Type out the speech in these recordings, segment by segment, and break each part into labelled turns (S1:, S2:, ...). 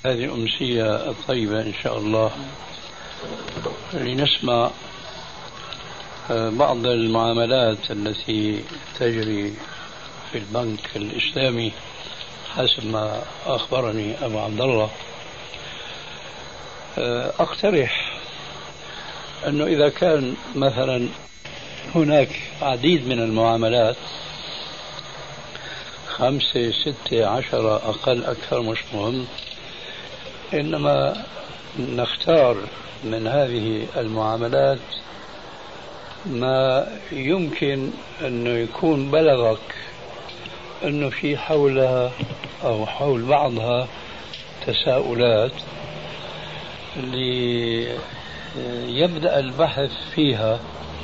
S1: هذه الأمسية الطيبة إن شاء الله لنسمع بعض المعاملات التي تجري في البنك الإسلامي حسب ما أخبرني أبو عبد الله. أقترح أنه إذا كان مثلا هناك عديد من المعاملات 5 6 10 أقل أكثر مش مهم، إنما نختار من هذه المعاملات ما يمكن أنه يكون بلغك أنه في حولها أو حول بعضها تساؤلات ليبدأ البحث فيها،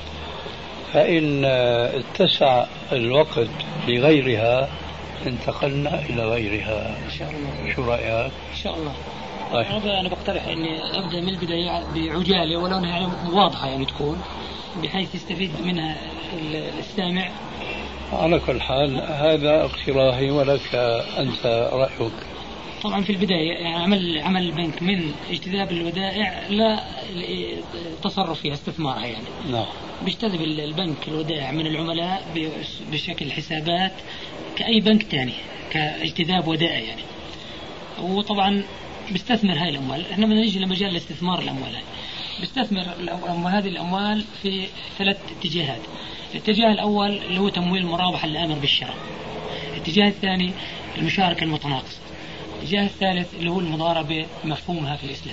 S1: فإن اتسع الوقت لغيرها انتقلنا إلى غيرها إن شاء الله. شو رأيك؟
S2: إن شاء الله.
S1: طيب.
S2: أنا بقترح إني أبدأ من البداية بعجالة ولو أنها يعني واضحة يعني تكون بحيث يستفيد منها السامع.
S1: على كل حال هذا اقتراحي ولك أنت رأيك.
S2: طبعا في البداية يعني عمل البنك من اجتذاب الودائع لا تصرف فيها استثمارها يعني.
S1: نعم.
S2: بيجتذب البنك الودائع من العملاء بشكل حسابات كأي بنك تاني كاجتذاب ودائع يعني. وطبعا بيستثمر هاي الأموال. احنا بدنا نيجي لمجال الاستثمار الأموال. بيستثمر هذه الأموال في 3 اتجاهات. الاتجاه الأول اللي هو تمويل المرابحة الآمر بالشراء. الاتجاه الثاني المشاركة المتناقصة. الاتجاه الثالث اللي هو المضاربة مفهومها في الإسلام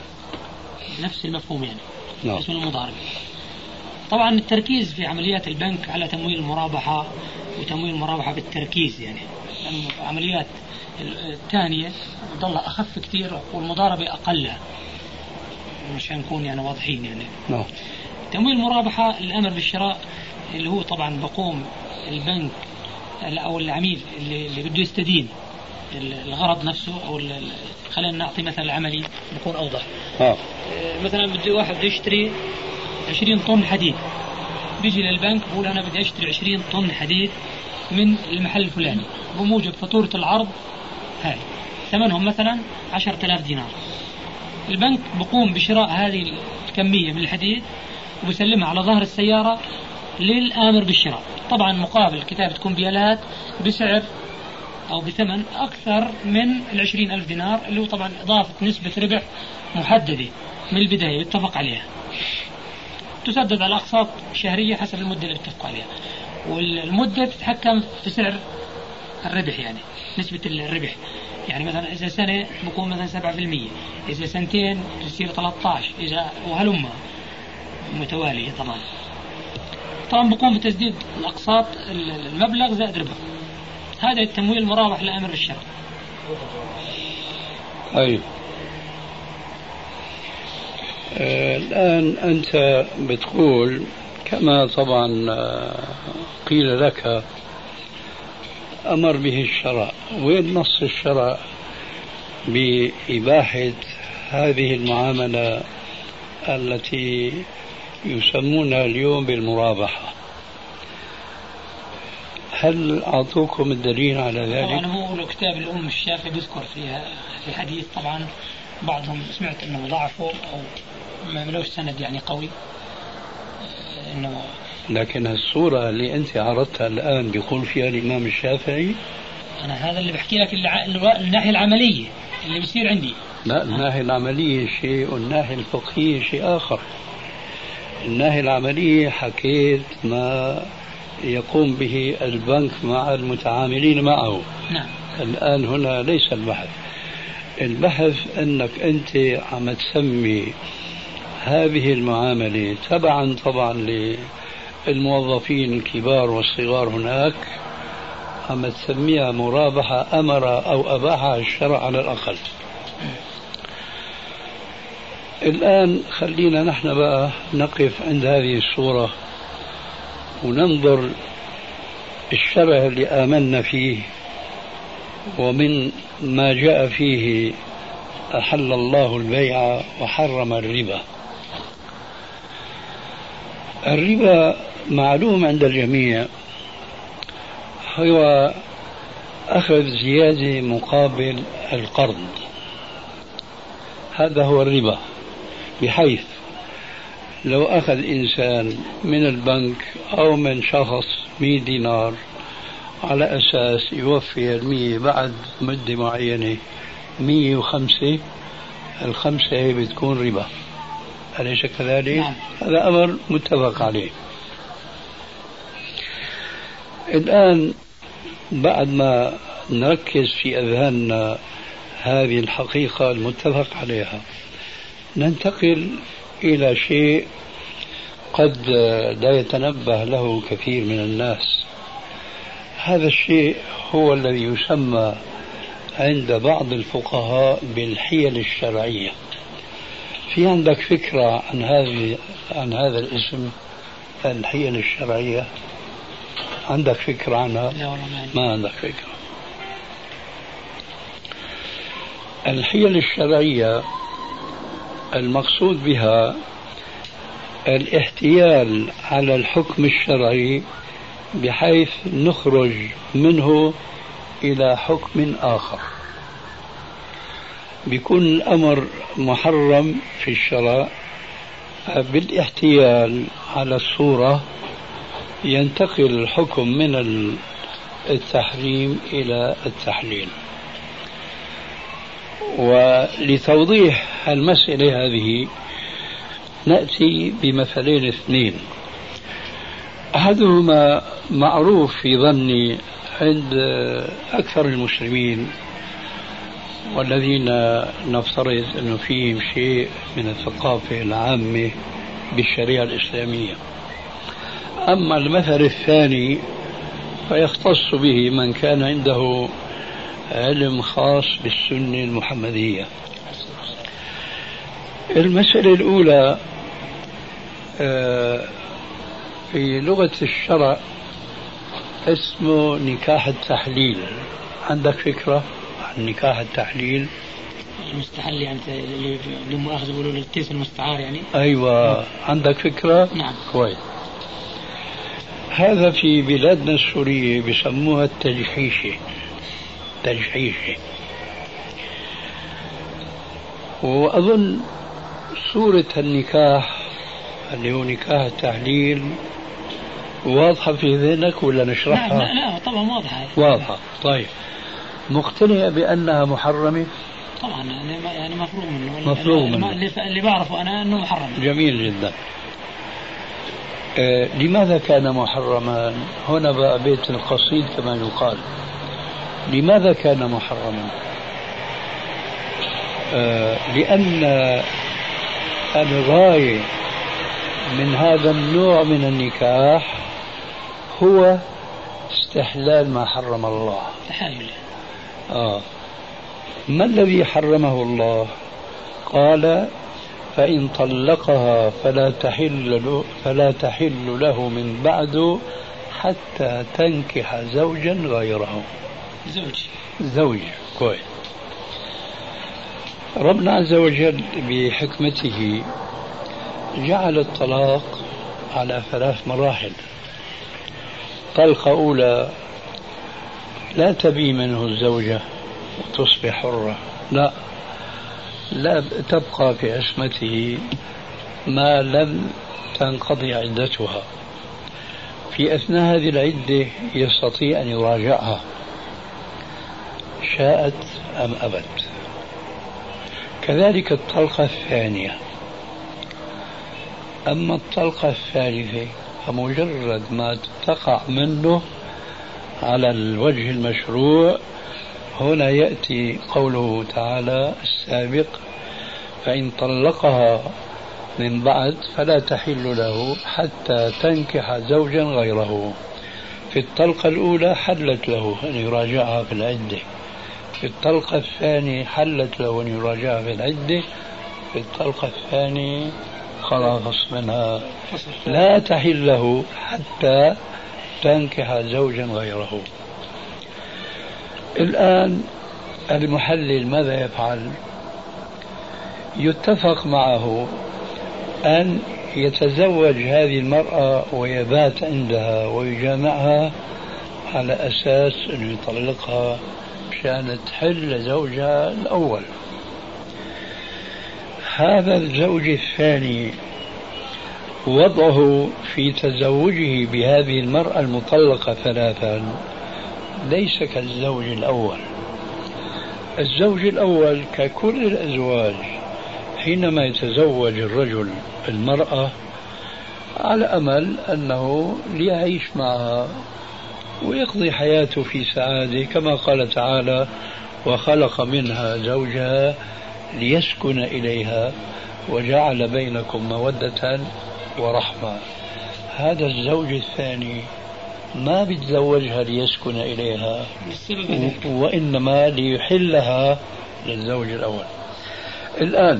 S2: نفس المفهوم يعني اسم المضاربة. طبعا التركيز في عمليات البنك على تمويل المرابحة وتمويل المرابحة بالتركيز يعني عمليات الثانية تظل أخف كثير والمضاربة أقلها مشان نكون يعني واضحين يعني. تمويل المرابحة الأمر بالشراء اللي هو طبعا بقوم البنك أو العميل اللي بده يستدين الغرض نفسه أو خلينا نعطي مثل عملي بكون أوضح. مثلا واحد بده يشتري 20 طن حديد، بيجي للبنك بقول أنا بدي أشتري 20 طن حديد من المحل الفلاني بموجب فاتورة العرض هاي ثمنهم مثلا 10,000 دينار. البنك بقوم بشراء هذه الكمية من الحديد وبسلمها على ظهر السيارة للآمر بالشراء. طبعا مقابل كتابة كمبيالات بسعر أو بثمن أكثر من 20,000 دينار اللي هو طبعا إضافة نسبة ربح محددة من البداية يتفق عليها، تسدد على أقساط شهرية حسب المدة اللي اتفقوا عليها، والمدة تتحكم في سعر الربح يعني نسبة الربح. يعني مثلا إذا سنة بكون مثلا 7%، إذا سنتين تصير 13، إذا وهلما متوالية. طبعا بقوم بتسديد الأقساط المبلغ زائد ربح. هذا التمويل المرابح لأمر بالشراء.
S1: أيوه. الآن أنت بتقول كما طبعا قيل لك أمر به الشرع. وين نص الشرع بإباحة هذه المعاملة التي يسمونها اليوم بالمرابحة؟ هل أعطوكم الدليل على ذلك؟
S2: طبعا هو كتاب الأم الشافعي بيذكر فيها في حديث، طبعا بعضهم سمعت أنه ضعفه أو ما ملوش سند يعني قوي إنه.
S1: لكن الصورة اللي أنت عرضتها الآن بيقول فيها الإمام الشافعي.
S2: أنا هذا اللي بحكي لك الناحية العملية اللي بيصير عندي.
S1: لا، الناحية العملية شيء والناحية الفقهية شيء آخر. الناحية العملية حكيت ما يقوم به البنك مع المتعاملين معه.
S2: نعم.
S1: الآن هنا ليس البحث أنك أنت عم تسمي هذه المعاملة تبعا طبعا للموظفين الكبار والصغار هناك، عم تسميها مرابحة أمر أو أباحها الشرع على الأقل. الآن خلينا نحن بقى نقف عند هذه الصورة وننظر الشرع اللي آمنا فيه ومن ما جاء فيه أحل الله البيع وحرم الربا. الربا معلوم عند الجميع هو أخذ زيادة مقابل القرض، هذا هو الربا، بحيث لو أخذ إنسان من البنك أو من شخص 100 دينار على أساس يوفي 100 بعد مدة معينة 105، ال5 هي بتكون ربا، أليس كذلك؟
S2: نعم.
S1: هذا أمر متفق عليه. الآن بعد ما نركز في أذهاننا هذه الحقيقة المتفق عليها، ننتقل إلى شيء قد لا يتنبه له كثير من الناس. هذا الشيء هو الذي يسمى عند بعض الفقهاء بالحيل الشرعية. في عندك فكرة عن هذا الاسم، الحيل الشرعية؟ عندك فكرة عنها؟
S2: لا والله
S1: ما عندك فكرة. الحيل الشرعية المقصود بها الاحتيال على الحكم الشرعي بحيث نخرج منه إلى حكم آخر. بيكون الأمر محرم في الشرع، بالاحتيال على الصورة ينتقل الحكم من التحريم إلى التحليل. ولتوضيح المسألة هذه نأتي بمثلين اثنين. أحدهما معروف في ظني عند أكثر المسلمين والذين نفترض أنه فيهم شيء من الثقافة العامة بالشريعة الإسلامية. أما المثل الثاني فيختص به من كان عنده علم خاص بالسنة المحمدية. المسألة الأولى في لغة الشرع اسمه نكاح التحليل. عندك فكرة عن نكاح التحليل؟
S2: المستحل يعني اللي مؤاخذة بيقولوا التيس المستعار يعني.
S1: أيوة، عندك فكرة؟
S2: نعم.
S1: كويس. هذا في بلادنا السورية بيسموها التجحيشة. وأظن صورة النكاح اللي هو نكاح التحليل واضحة في ذهنك ولا نشرحها؟
S2: لا طبعا
S1: واضحة. طيب، مقتنع بأنها محرمة؟
S2: طبعا يعني
S1: مفروغ منه.
S2: اللي بعرفه أنا أنه محرم.
S1: جميل جدا. لماذا كان محرما؟ هنا بقى بيت القصيد كما يقال. لماذا كان محرما؟ لأن الغاية من هذا النوع من النكاح هو استحلال ما حرم الله.
S2: تحلل.
S1: ما الذي حرمه الله؟ قال: فإن طلقها فلا تحل له من بعد حتى تنكح زوجا غيره. زوج. كويس. ربنا عز وجل بحكمته جعل الطلاق على 3 مراحل. طلقة أولى لا تبي منه الزوجة وتصبح حرة، لا تبقى في عصمته ما لم تنقضي عدتها. في أثناء هذه العدة يستطيع أن يراجعها شاءت أم أبت. كذلك الطلقة الثانية. أما الطلقة الثالثة فمجرد ما تقع منه على الوجه المشروع، هنا يأتي قوله تعالى السابق: فإن طلقها من بعد فلا تحل له حتى تنكح زوجا غيره. في الطلقة الأولى حلت له أن يراجعها في العدة، في الطلقة الثانية حلت له أن يراجعها في العدة، في الطلقة الثانية خلاص منها لا تحل له حتى تنكح زوجا غيره. الآن المحلل ماذا يفعل؟ يتفق معه أن يتزوج هذه المرأة ويبات عندها ويجامعها على أساس أن يطلقها مشان تحل زوجها الأول. هذا الزوج الثاني وضعه في تزوجه بهذه المرأة المطلقة ثلاثا ليس كالزوج الأول. الزوج الأول ككل الأزواج حينما يتزوج الرجل المرأة على أمل أنه ليعيش معها ويقضي حياته في سعادة، كما قال تعالى: وخلق منها زوجها ليسكن إليها وجعل بينكم مودة ورحمة. هذا الزوج الثاني ما بيتزوجها ليسكن إليها، وإنما ليحلها للزوج الأول. الآن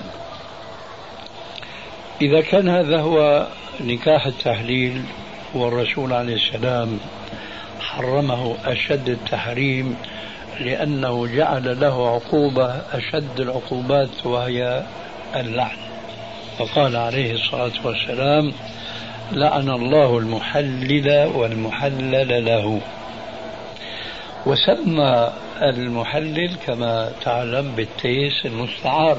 S1: إذا كان هذا هو نكاح التحليل والرسول عليه السلام حرمه أشد التحريم لأنه جعل له عقوبة أشد العقوبات وهي اللعن، فقال عليه الصلاة والسلام: لعن الله المحلل والمحلل له. وسمى المحلل كما تعلم بالتيس المستعار.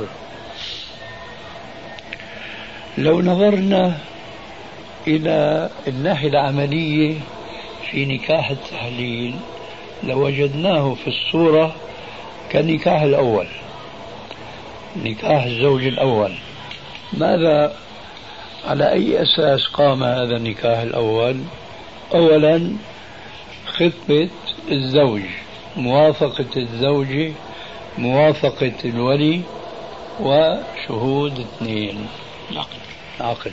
S1: لو نظرنا إلى الناحية العملية في نكاح التحليل لوجدناه في الصورة كالنكاح الأول، نكاح الزوج الأول. ماذا على أي أساس قام هذا النكاح الأول؟ أولا خطبة الزوج، موافقة الزوجة، موافقة الولي، وشهود اثنين، عقد.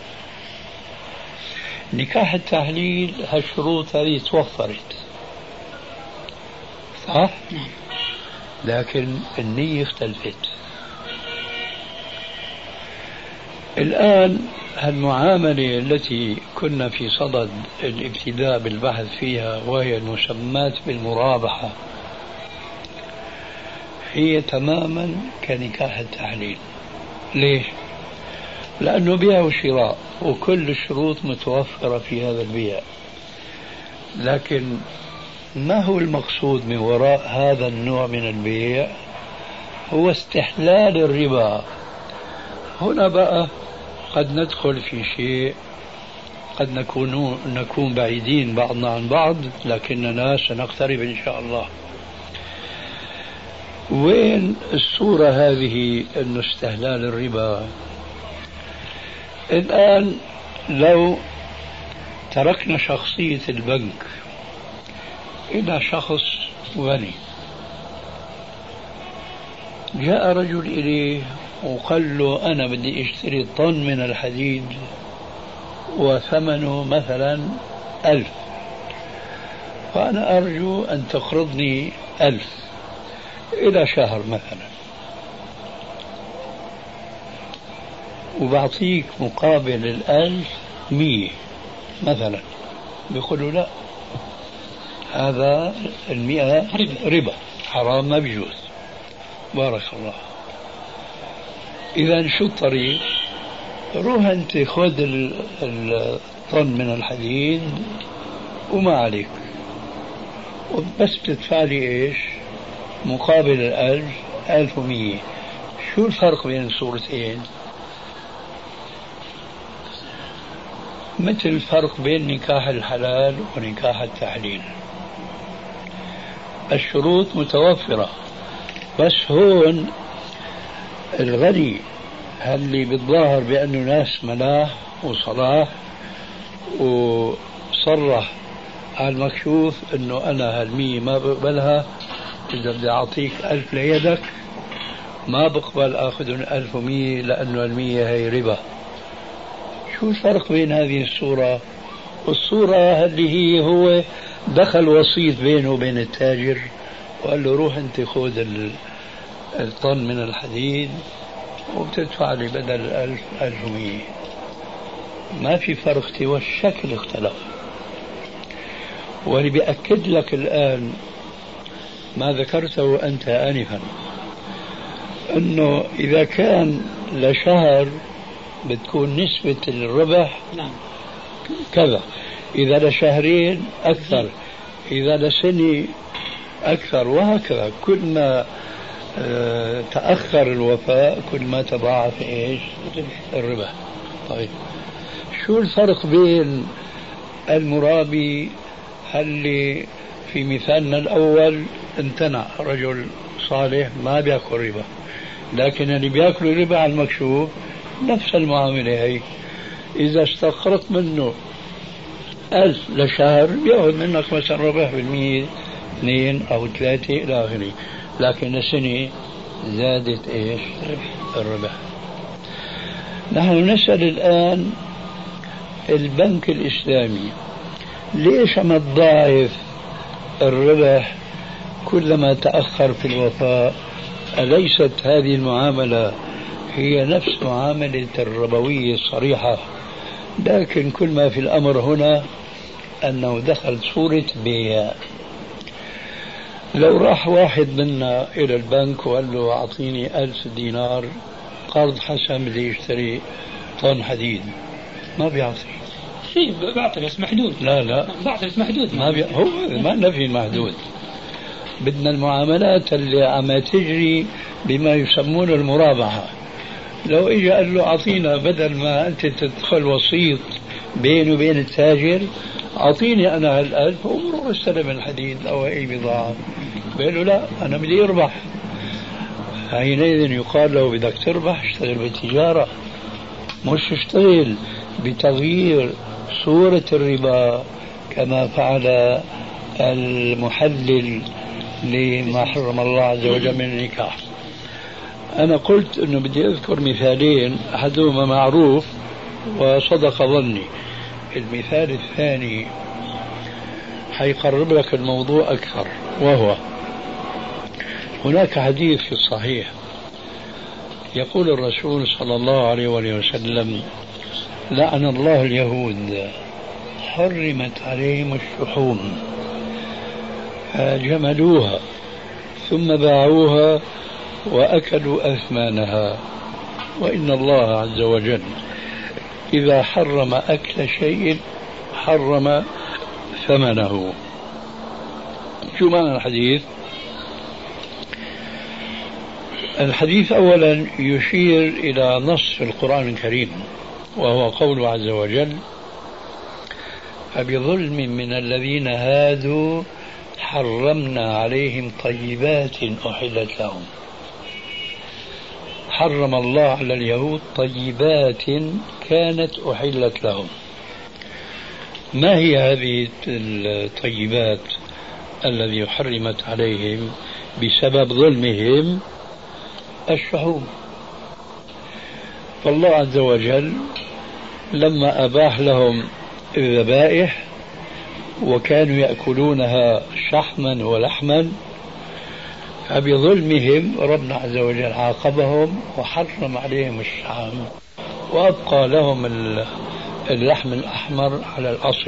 S1: نكاح التحليل هالشروط هذه توفرت، صح؟ لكن النية اختلفت. الآن المعاملة التي كنا في صدد الابتداء بالبحث فيها وهي المسمات بالمرابحة هي تماما كنكاح التحليل. ليش؟ لأنه بيع وشراء وكل الشروط متوفرة في هذا البيع، لكن ما هو المقصود من وراء هذا النوع من البيع؟ هو استحلال الربا. هنا بقى قد ندخل في شيء قد نكون بعيدين بعضنا عن بعض، لكننا سنقترب إن شاء الله. وين الصورة هذه أنه استحلال الربا؟ الآن لو تركنا شخصية البنك إلى شخص غني، جاء رجل إليه وقال له: أنا بدي أشتري طن من الحديد وثمنه مثلا 1000، فأنا أرجو أن تقرضني 1000 إلى شهر مثلا، وبعطيك مقابل 1000 100 مثلا. بيقولوا: لا، هذا 100 ربا، حرام، ما بيجوز. بارك الله. إذا شو الطريق؟ روح أنت خذ الطن من الحديد وما عليك، وبس تدفع لي إيش مقابل 1000 1100. شو الفرق بين الصورتين؟ مثل الفرق بين نكاح الحلال ونكاح التحليل. الشروط متوفرة، بس هون الغني اللي بيتظاهر بأنه ناس ملاح وصلاح وصرح على المكشوف أنه أنا هالمية ما بقبلها، إذا بدي أعطيك 1000 ليدك ما بقبل أخذ 1100 لأنه 100 هي ربا. شو الفرق بين هذه الصورة والصورة اللي هو دخل وسيط بينه وبين التاجر وقال له: روح أنت خذ الطن من الحديد وبتدفع لي بدل 1000 1100. ما في فرق سوى الشكل اختلف. واللي بيأكد لك الآن ما ذكرته أنت آنفا، أنه إذا كان لشهر بتكون نسبة الربح كذا، إذا لشهرين أكثر، إذا لسنة أكثر، وهكذا. كل ما تأخر الوفاء كل ما تضاعف إيش؟ الربح. طيب شو الفرق بين المرابي اللي في مثالنا الأول امتنع، رجل صالح ما بياكل ربا، لكن اللي بياكل ربا على المكشوف نفس المعاملة هي، إذا استقرت منه 1000 لشهر بياخذ منك مثلا ربح بالمية 2 أو 3 إلى آخره، لكن السنة زادت إيش؟ الربح. نحن نسأل الآن البنك الإسلامي ليش ما تضاعف الربح كلما تأخر في الوفاء؟ أليست هذه المعاملة هي نفس معاملة الربوية الصريحة، لكن كل ما في الأمر هنا أنه دخل صورة بيع. لو راح واحد منا إلى البنك وقال له أعطيني 1000 دينار قرض حسن بدي يشتري طن حديد، ما بيعطي.
S2: في بعطي بس محدود.
S1: لا
S2: بعطي بس محدود.
S1: ما هو ما نفي المحدود. بدنا المعاملات اللي عم تجري بما يسمون المرابحة. لو اجى قال له أعطينا بدل ما أنت تدخل وسيط بيني وبين التاجر، أعطيني أنا 1000 ومروح استلم الحديد أو أي بضاعة. بيقول له لا أنا بدي أربح. حينئذ يقال له بدك تربح اشتغل بالتجارة، مش اشتغل بتغيير صورة الربا كما فعل المحلل لما حرم الله عز وجل من النكاح. أنا قلت أنه بدي أذكر مثالين، أحدهما معروف وصدق ظني، المثال الثاني حيقرب لك الموضوع أكثر، وهو هناك حديث في الصحيح يقول الرسول صلى الله عليه وسلم: لعن الله اليهود حرمت عليهم الشحوم جملوها ثم باعوها وأكلوا أثمانها، وإن الله عز وجل إذا حرم أكل شيء حرم ثمنه. شو معنى الحديث؟ الحديث أولا يشير إلى نص في القرآن الكريم، وهو قوله عز وجل: فبظلم من الذين هادوا حرمنا عليهم طيبات أحلت لهم. حرم الله على اليهود طيبات كانت أحلت لهم. ما هي هذه الطيبات الذي حرمت عليهم بسبب ظلمهم؟ الشحوم. فالله عز وجل لما أباح لهم الذبائح وكانوا يأكلونها شحما ولحما، فبظلمهم ربنا عز وجل عاقبهم وحرم عليهم الشحم وأبقى لهم اللحم الأحمر على الأصل.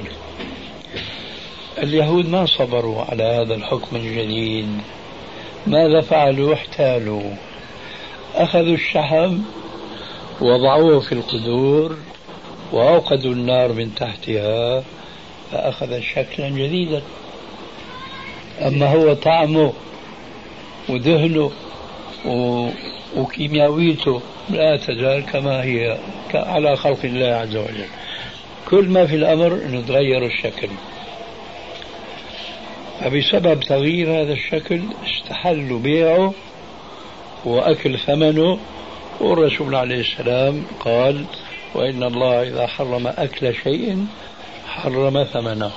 S1: اليهود ما صبروا على هذا الحكم الجديد، ماذا فعلوا؟ احتالوا، أخذوا الشحم وضعوه في القدور وأوقدوا النار من تحتها فأخذ شكلا جديدا. أما هو طعمه ودهنه وكيمياويته لا تزال كما هي على خلق الله عز وجل. كل ما في الأمر أنه تغير الشكل، فبسبب تغيير هذا الشكل استحلوا بيعه وأكل ثمنه. والرسول عليه السلام قال: وإن الله إذا حرم أكل شيء حرم ثمنه.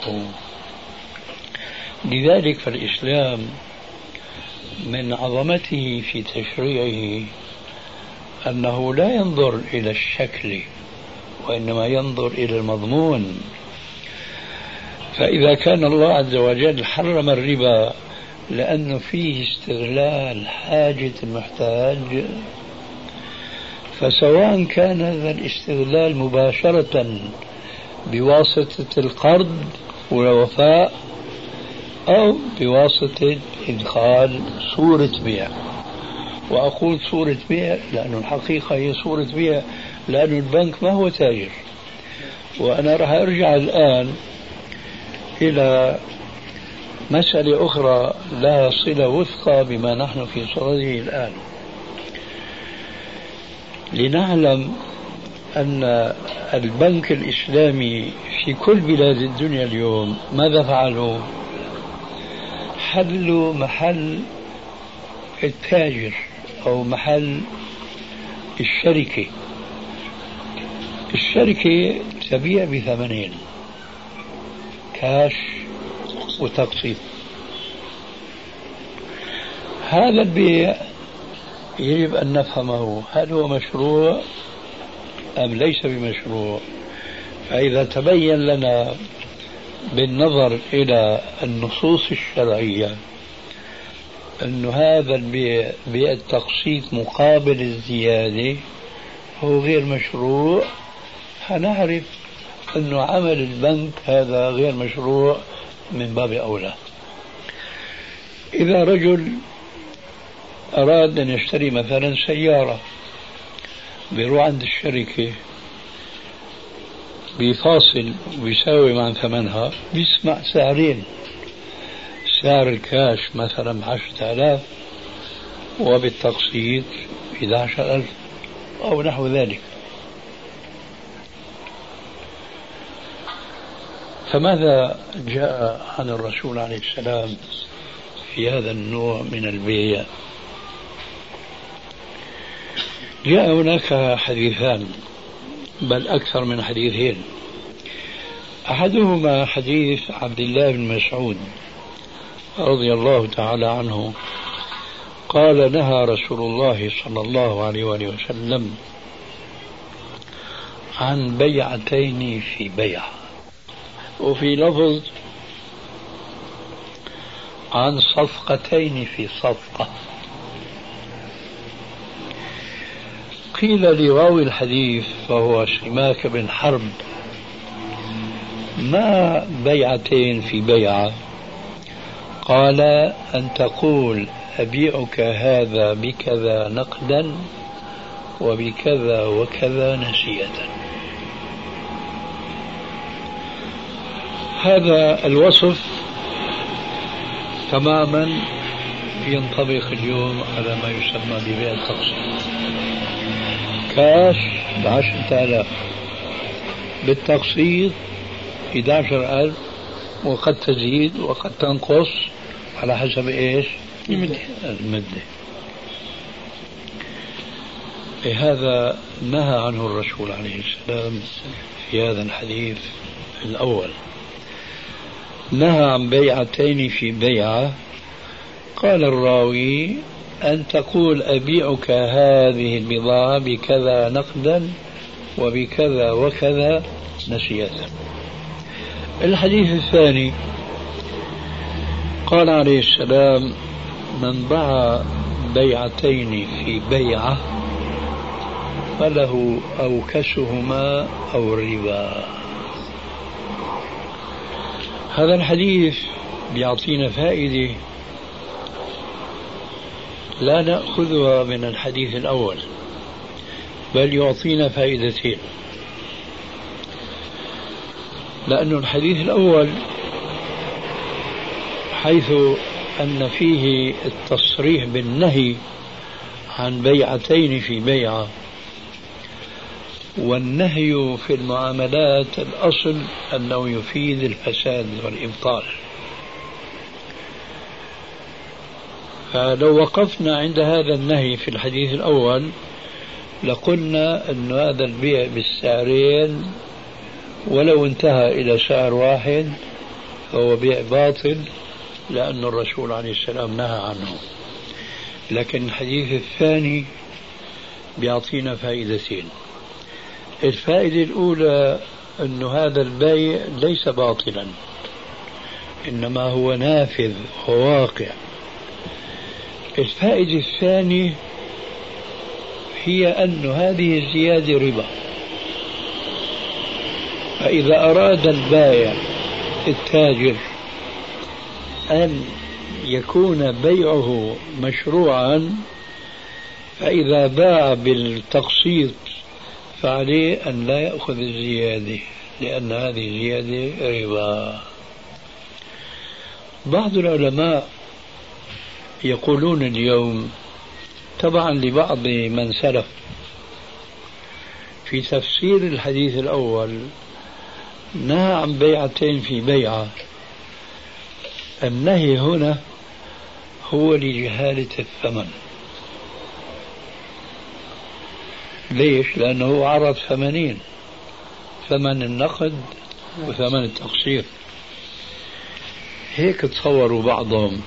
S1: لذلك فالإسلام من عظمته في تشريعه أنه لا ينظر إلى الشكل وإنما ينظر إلى المضمون. فإذا كان الله عز وجل حرم الربا لأنه فيه استغلال حاجة المحتاج، فسواء كان هذا الاستغلال مباشرة بواسطة القرض والوفاء أو بواسطة إدخال صورة بيع. وأقول صورة بيع لأنه الحقيقة هي صورة بيع، لأن البنك ما هو تاجر. وأنا راح أرجع الآن إلى مسألة أخرى لها صلة وثقى بما نحن في صدده الآن. لنعلم أن البنك الإسلامي في كل بلاد الدنيا اليوم ماذا فعلوا؟ حلوا محل التاجر أو محل الشركة. الشركة تبيع بثمنين، كاش وتقسيط. هذا البيع يجب أن نفهمه، هل هو مشروع أم ليس بمشروع؟ فإذا تبين لنا بالنظر إلى النصوص الشرعية أن هذا البيع بيع التقسيط مقابل الزيادة هو غير مشروع، هنعرف أن عمل البنك هذا غير مشروع من باب أولى. إذا رجل أراد أن يشتري مثلا سيارة، بيروح عند الشركة بيفاصل ويساوي مع ثمنها، بيسمع سعرين، سعر الكاش مثلا 10,000 وبالتقسيط 11,000 أو نحو ذلك. فماذا جاء عن الرسول عليه السلام في هذا النوع من البيع؟ جاء هناك حديثان، بل أكثر من حديثين. أحدهما حديث عبد الله بن مسعود رضي الله تعالى عنه قال: نهى رسول الله صلى الله عليه وآله وسلم عن بيعتين في بيع، وفي لفظ عن صفقتين في صفقة. قيل لراوي الحديث فهو سماك بن حرب: ما بيعتين في بيعة؟ قال: أن تقول أبيعك هذا بكذا نقدا وبكذا وكذا نسيئة. هذا الوصف تماما ينطبق اليوم على ما يسمى ببيع التقسيط. كاش 10,000 بالتقسيط 11,000، وقد تزيد وقد تنقص على حسب ايش؟ المدة. هذا نهى عنه الرسول عليه السلام في هذا الحديث الأول. نهى عن بيعتين في بيعة. قال الراوي: أن تقول أبيعك هذه البضاعة بكذا نقدا وبكذا وكذا نسيئة. الحديث الثاني قال عليه السلام: من باع بيعتين في بيعة فله أوكسهما أو الربا. هذا الحديث بيعطينا فائدة لا نأخذها من الحديث الأول، بل يعطينا فائدتين. لأن الحديث الأول حيث أن فيه التصريح بالنهي عن بيعتين في بيعة، والنهي في المعاملات الأصل أنه يفيد الفساد والإبطال. فلو وقفنا عند هذا النهي في الحديث الأول لقلنا أن هذا البيع بالسعرين ولو انتهى إلى سعر واحد فهو بيع باطل، لأن الرسول عليه السلام نهى عنه. لكن الحديث الثاني بيعطينا فائدتين. الفائدة الأولى أن هذا البيع ليس باطلا، إنما هو نافذ وواقع. الفائدة الثانية هي أن هذه الزيادة ربا، فإذا أراد البائع التاجر أن يكون بيعه مشروعا، فإذا باع بالتقسيط فعليه أن لا يأخذ الزيادة، لأن هذه الزيادة ربا. بعض العلماء يقولون اليوم تبعا لبعض من سلف في تفسير الحديث الأول نهى عن بيعتين في بيعة. النهي هنا هو لجهالة الثمن. ليش؟ لأنه عرض ثمنين، ثمن النقد وثمن التقسيط. هيك تصوروا بعضهم.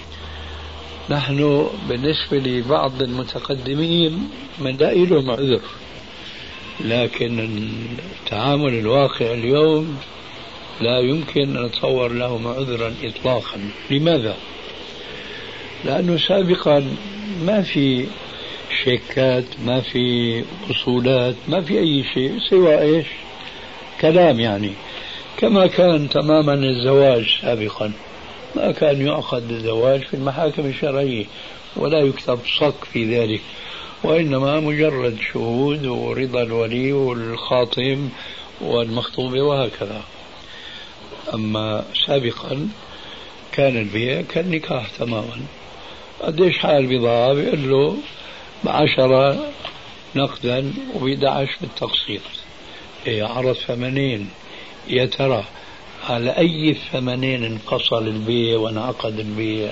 S1: نحن بالنسبة لبعض المتقدمين بنلاقي لهم عذر، لكن التعامل الواقع اليوم لا يمكن أن نتصور لهم عذرا إطلاقا. لماذا؟ لأنه سابقا ما في شيكات، ما في أصولات، ما في أي شيء سوى إيش؟ كلام. يعني كما كان تماما الزواج سابقا، ما كان يعقد الزواج في المحاكم الشرعية ولا يكتب صك في ذلك، وإنما مجرد شهود ورضا الولي والخاطب والمخطوبة وهكذا. أما سابقا كان البيع كالنكاح تماما. قديش حال البضاعة؟ بيقول له ب10 نقدا وب11 بالتقسيط. عرض ثمنين، يا ترى على أي الثمنين انفصل البيع وانعقد البيع؟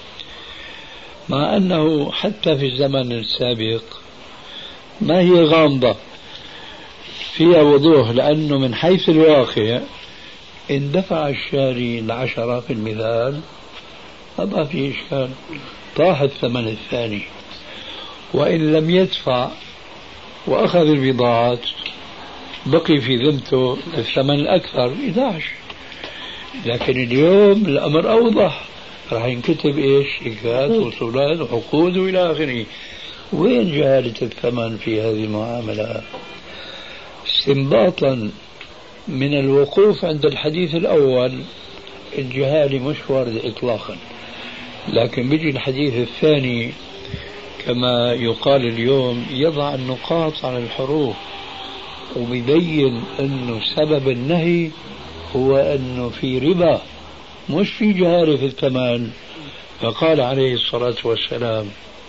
S1: مع أنه حتى في الزمن السابق ما هي غامضة، فيها وضوح، لأنه من حيث الواقع إن دفع الشاري 10 في المثال ما في إشكال، طاح الثمن الثاني. وإن لم يدفع وأخذ البضاعات بقي في ذمته الثمن الأكثر 11. لكن اليوم الأمر أوضح، راح ينكتب إيش؟ شيكات وصولات وعقود وإلى آخره. وين جهالة الثمن في هذه المعاملة؟ استنباطا من الوقوف عند الحديث الأول الجهالة مش واردة إطلاقا، لكن بيجي الحديث الثاني كما يقال اليوم يضع النقاط على الحروف، وبيبين أنه سبب النهي هو أنه في ربا مش في جهالة في الثمن. فقال عليه الصلاة والسلام: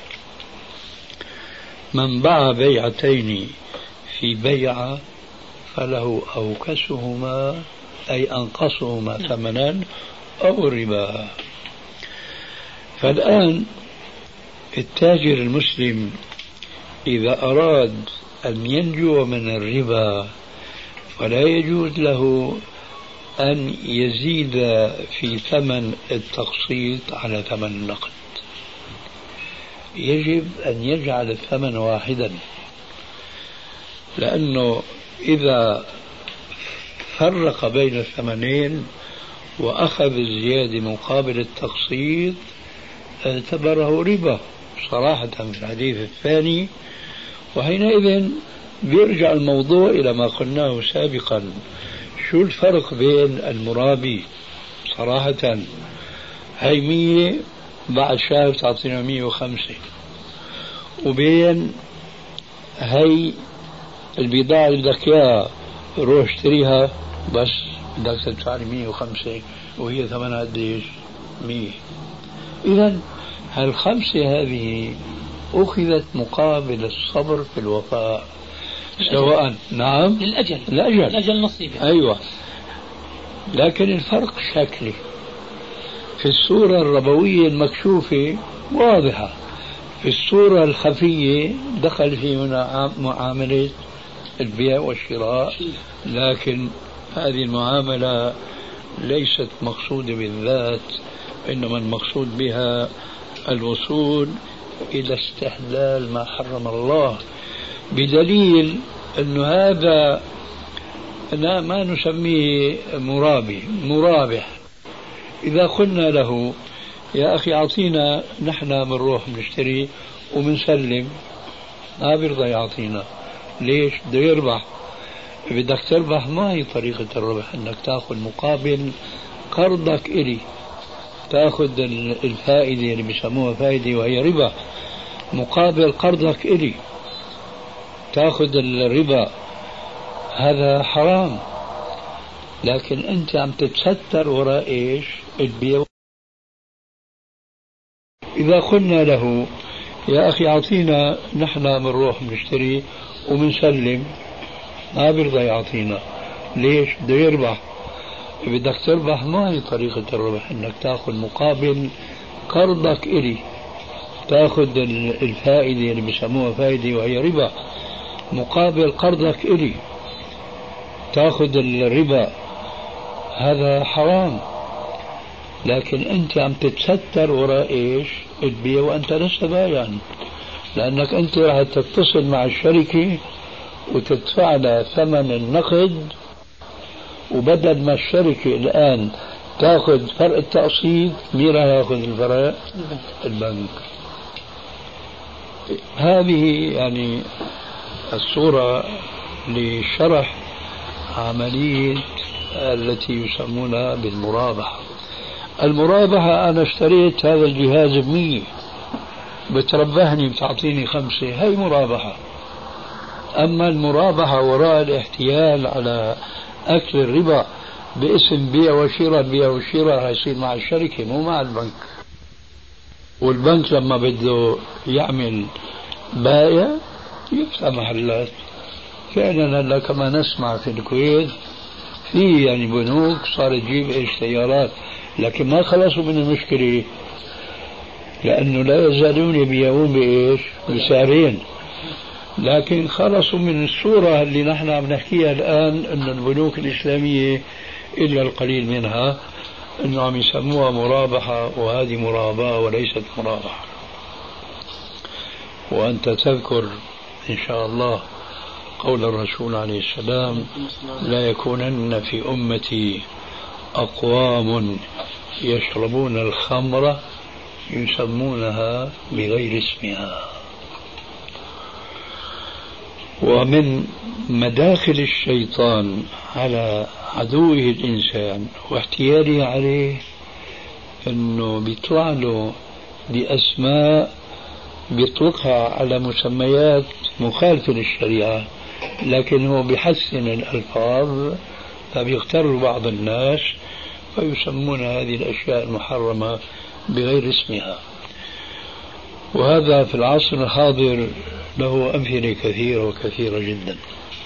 S1: من باع بيعتين في بيعة فله أوكسهما، أي أنقصهما ثمنا أو ربا. فالآن التاجر المسلم إذا أراد أن ينجو من الربا فلا يجوز له أن يزيد في ثمن التقسيط على ثمن النقد. يجب أن يجعل الثمن واحدا، لأنه إذا فرق بين الثمنين وأخذ الزيادة مقابل التقسيط اعتبره ربا صراحة في الحديث الثاني. وحينئذ بيرجع الموضوع إلى ما قلناه سابقا: شو الفرق بين المرابي صراحة هي 100 بعد شهر تعطينا 105، وبين هي البضاعة اللي بدك إياها روح اشتريها بس بدك تدفع لي 105 وهي ثمنها قديش؟ 100. إذا هالخمسة هذه أخذت مقابل الصبر في الوفاء، سواء نعم الأجل نصيب. أيوة، لكن الفرق شكلي. في الصورة الربوية المكشوفة واضحة، في الصورة الخفية دخل في معاملة البيع والشراء، لكن هذه المعاملة ليست مقصودة بالذات، إنما المقصود بها الوصول إلى استحلال ما حرم الله، بدليل أن هذا ما نسميه مرابح. إذا قلنا له يا أخي أعطينا، نحن بنروح بنشتري وبنسلم، ما بيرضى يعطينا. ليش؟ بده يربح. بدك تربح ما هي طريقة الربح؟ أنك تأخذ مقابل قرضك إلي، تأخذ الفائدة اللي بيسموها فائدة وهي ربا، مقابل قرضك إلي تأخذ الربا. هذا حرام، لكن أنت عم تتستر وراء إيش؟ البيع. إذا قلنا له يا أخي أعطينا، نحن بنروح بنشتري وبنسلم، ما بيرضى يعطينا. ليش؟ بده يربح. بدك تربح ما هي طريقة الربح، انك تاخذ مقابل قرضك إلي، تاخذ الفائدة اللي بيسموها فائدة وهي ربا، مقابل قرضك إلي تاخذ الربا، هذا حرام. لكن انت عم تتستر وراء ايش؟ البيع وانت لست بايعا، لانك انت راح تتصل مع الشركة وتدفع لها ثمن النقد، وبدل ما الشركة الآن تأخذ فرق التقسيط، مين راح يأخذ الفرق؟ البنك. هذه يعني الصورة لشرح عملية التي يسمونها بالمرابحة. المرابحة أنا اشتريت هذا الجهاز ب100، بتربحني بتعطيني 5، هي مرابحة. أما المرابحة وراء الاحتيال على أكل الربا باسم بيع وشراء، بيع وشراء هيصير مع الشركة مو مع البنك. والبنك لما بده يعمل بائع يفتح محلات. فعلا هلا كما نسمع في الكويت في يعني بنوك صارت تجيب ايش سيارات، لكن ما خلصوا من المشكلة، لأنه لا يزالون يبيعون بإيش؟ بسعرين. لكن خلصوا من الصورة اللي نحن عم نحكيها الآن، أن البنوك الإسلامية إلا القليل منها أنه عم يسموها مرابحة، وهذه مراباة وليست مرابحة. وأنت تذكر إن شاء الله قول الرسول عليه السلام: لا يكونن في أمتي أقوام يشربون الخمر يسمونها بغير اسمها. ومن مداخل الشيطان على عدوه الإنسان واحتياله عليه أنه بيطلع له بأسماء بيطلقها على مسميات مخالفة للشريعة، لكن هو بيحسن الألفاظ، فبيغتر بعض الناس ويسمون هذه الأشياء المحرمة بغير اسمها. وهذا في العصر الحاضر له أمثلة كثيرة وكثيرة جدا.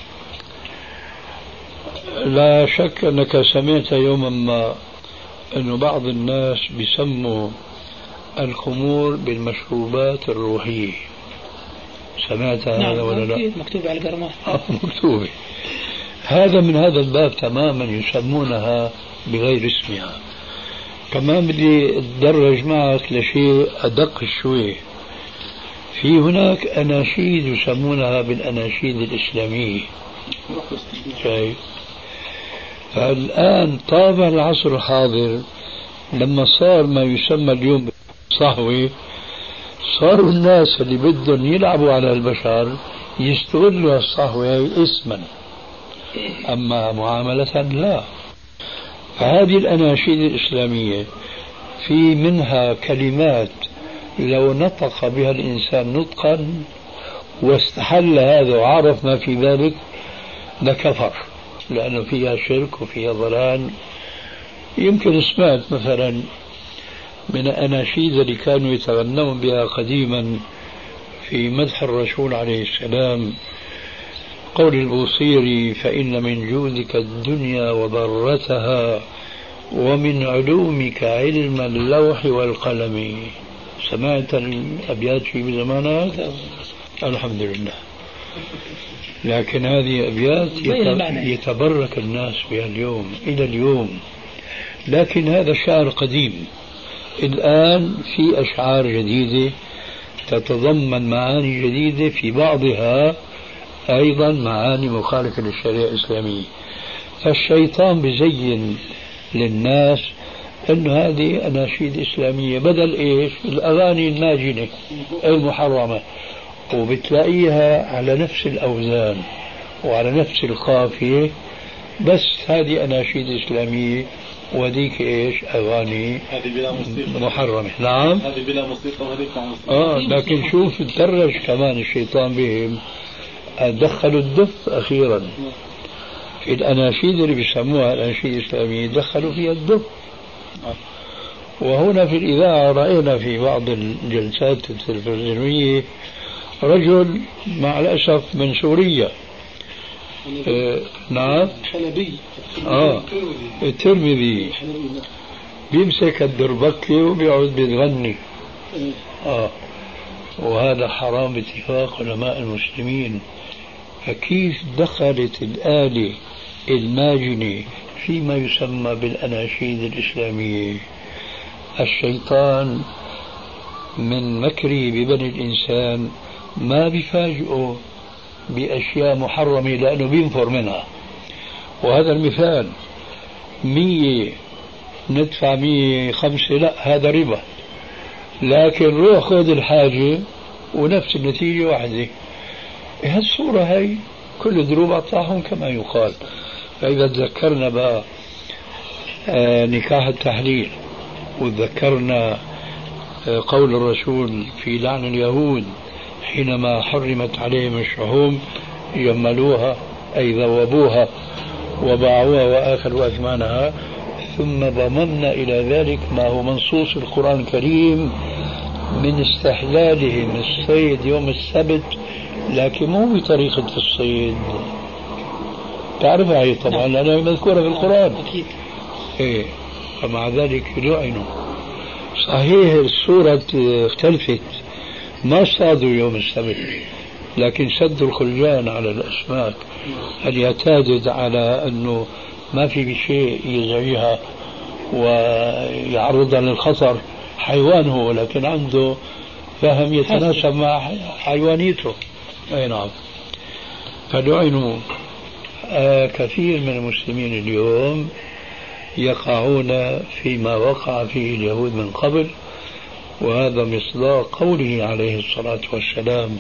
S1: لا شك أنك سمعت يوما ما أن بعض الناس بيسموا الخمور بالمشروبات الروحية. سمعت هذا ولا لا؟
S2: مكتوب على القرمات.
S1: مكتوب. هذا من هذا الباب تماما، يسمونها بغير اسمها. كمان بدي أتدرج معك لشيء أدق شوي. في هناك أناشيد يسمونها بالأناشيد الإسلامية. فالآن طابع العصر الحاضر لما صار ما يسمى اليوم صهوة، صاروا الناس اللي بدهم يلعبوا على البشر يستغلوا الصهوة اسما، أما معاملة لا. فهذه الأناشيد الإسلامية في منها كلمات لو نطق بها الإنسان نطقا واستحل هذا وعرف ما في ذلك لكفر، لأنه فيها شرك وفيها ضلال. يمكن سمعت مثلا من الأناشيد اللي كانوا يتغنون بها قديما في مدح الرسول عليه السلام قول البوصيري: فإن من جودك الدنيا وضرتها ومن علومك علم اللوح والقلم. سمعت الأبيات في بزمانك؟ الحمد لله. لكن هذه أبيات يتبرك الناس بها اليوم إلى اليوم، لكن هذا شعر قديم. الآن في أشعار جديدة تتضمن معاني جديدة، في بعضها أيضا معاني مخالفة للشريعة الإسلامية. فالشيطان بزين للناس أن هذه أناشيد إسلامية بدل إيش؟ الأغاني الناجنة المحرمة، وبتلاقيها على نفس الأوزان وعلى نفس القافية، بس هذه أناشيد إسلامية وهذيك إيش؟ أغاني محرمة. نعم،
S3: هذه بلا موسيقى وهذيك مع موسيقى.
S1: لكن شوف تدرج كمان الشيطان بهم، دخلوا الدف أخيرا في الأناشيد اللي بيسموها الأناشيد الإسلامية، دخلوا فيها الدف. وهنا في الإذاعة رأينا في بعض الجلسات التلفزيونية رجل مع الأسف من سوريا نعم
S3: حلبي
S1: الترمذي بيمسك الدربكة وبيقعد بيغني وهذا حرام باتفاق علماء المسلمين. فكيف دخلت الآلة الماجنة فيما يسمى بالأناشيد الإسلامية؟ الشيطان من مكره ببني الإنسان ما بيفاجئه بأشياء محرمة لأنه بينفر منها. وهذا المثال 100 ندفع 105 لا هذا ربا، لكن روح خذ الحاجة ونفس النتيجة واحدة. هالصورة هاي كل دروب أطاحهم كما يقال. فإذا تذكرنا بقى نكاح التحليل وتذكرنا قول الرسول في لعن اليهود حينما حرمت عليهم الشحوم جملوها أي ذوبوها وباعوها وآكلوا أثمانها، ثم ضممنا إلى ذلك ما هو منصوص القرآن الكريم من استحلالهم الصيد يوم السبت، لكن مو بطريقة الصيد تعرفها هي طبعا لأنها مذكورة في القرآن
S2: أكيد.
S1: إيه. فمع ذلك لعنوا. صحيح الصورة اختلفت، ما صادوا يوم السبت لكن سدوا الخلجان على الأسماك. هل يعتاد على أنه ما في شيء يزعجها ويعرضها للخطر؟ حيوان هو لكن عنده فهم يتناسب مع حيوانيته. أي نعم. فلعنوا. كثير من المسلمين اليوم يقعون فيما وقع فيه اليهود من قبل، وهذا مصداق قوله عليه الصلاة والسلام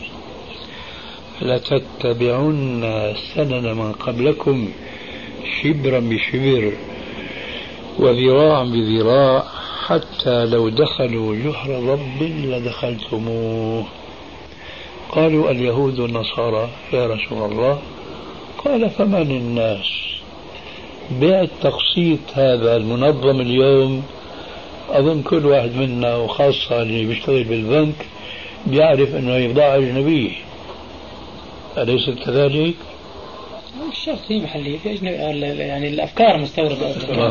S1: لتتبعن سنن من قبلكم شبرا بشبر وذراعا بذراع حتى لو دخلوا جحر رب لدخلتموه. قالوا اليهود والنصارى يا رسول الله. قال فمن الناس؟ بالتقسيط هذا المنظم اليوم أظن كل واحد منا وخاصة اللي بيشتغل بالبنك بيعرف أنه بضاعة أجنبية، أليس كذلك؟
S2: الشرط هي محلية في أجنبي يعني الأفكار مستوردة.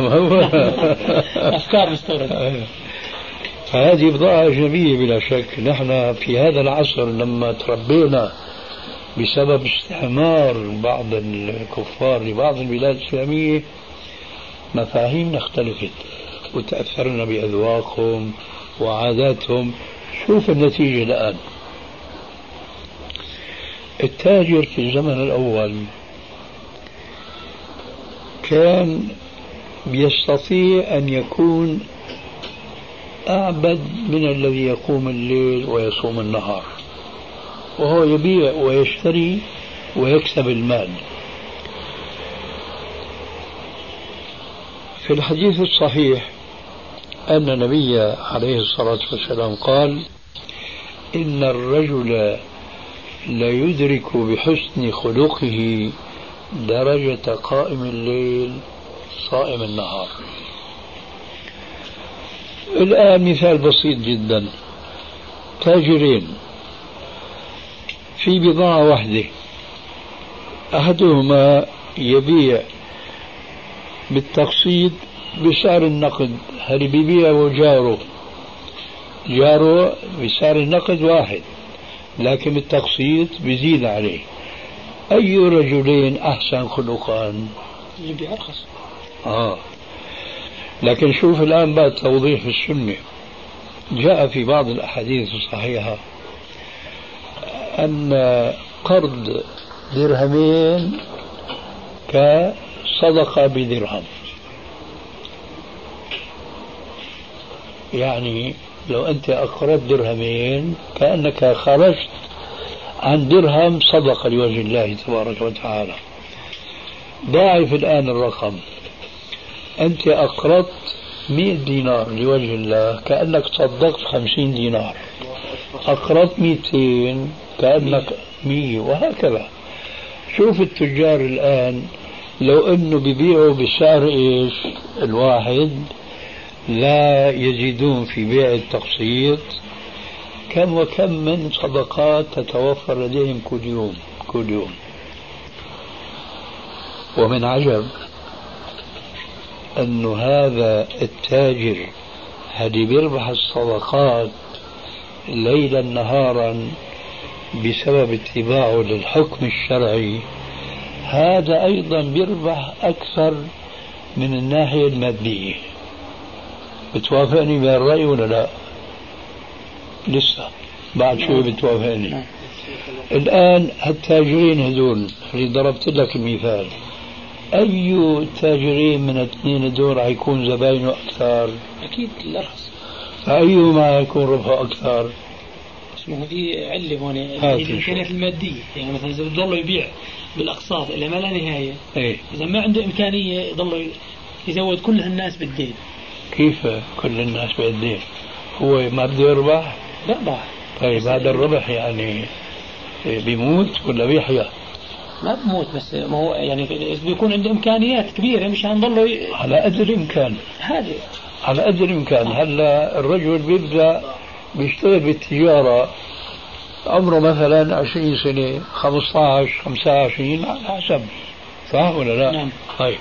S2: أفكار مستوردة.
S1: فهذه بضاعة أجنبية بلا شك. نحن في هذا العصر لما تربينا بسبب استعمار بعض الكفار لبعض البلاد الإسلامية مفاهيمنا اختلفت وتأثرنا بأذواقهم وعاداتهم. شوف النتيجة الآن. التاجر في الزمن الأول كان بيستطيع أن يكون أعبد من الذي يقوم الليل ويصوم النهار، وهو يبيع ويشتري ويكسب المال. في الحديث الصحيح أن النبي عليه الصلاة والسلام قال إن الرجل ليدرك بحسن خلقه درجة قائم الليل صائم النهار. الآن مثال بسيط جدا. تاجرين في بضاعة واحدة، أحدهما يبيع بالتقسيط بسعر النقد، هل بيبيع جاره بسعر النقد واحد لكن بالتقسيط بيزيد عليه. أي رجلين أحسن خلقا؟
S2: اللي بيبيع أرخص.
S1: لكن شوف الآن بقى توضيح في السنة. جاء في بعض الأحاديث الصحيحة أن قرض درهمين كصدقة بدرهم، يعني لو أنت أقرضت درهمين كأنك خرجت عن درهم صدقة لوجه الله تبارك وتعالى. ضاعف الآن الرقم. أنت أقرضت 100 دينار لوجه الله كأنك تصدقت 50 دينار. أقرضت 200 كأنك 100 وهكذا. شوف التجار الآن لو أنه بيبيعوا بسعر إيش الواحد لا يزيدون في بيع التقسيط كم وكم من صدقات تتوفر لديهم كل يوم. ومن عجب أن هذا التاجر الذي بيربح الصدقات ليلا نهارا بسبب اتباعه للحكم الشرعي، هذا أيضا بيربح أكثر من الناحية المادية. بتوافقني بالرأي ولا لا؟ لسه بعد شوي بتوافقني. الآن التاجرين هذول اللي ضربت لك المثال، أي تاجرين من الاثنين دول حيكون زباينه أكثر؟
S2: أكيد الأرخص.
S1: فأيهما يكون ربحه أكثر؟
S2: اسمه دي علم هون الإمكانيات المادية. يعني مثلا إذا بضل يبيع بالأقساط إلى ما لا نهاية، إذا ما عنده إمكانية يضل يزود كل الناس بالدين.
S1: كيف كل الناس بالدين؟ هو ما بده يربح؟
S2: لا.
S1: طيب هذا الربح يعني بيموت ولا بيحيا؟
S2: ما بموت، بس ما هو يعني بيكون عنده إمكانيات كبيرة مش هنضله
S1: على قدر الإمكان.
S2: هذا
S1: على قدر الإمكان. هلا الرجل بيبدأ بيشتغل بالتجارة عمره مثلا 20 سنة 15 25 على حسب، صح ولا لا؟
S2: نعم.
S1: طيب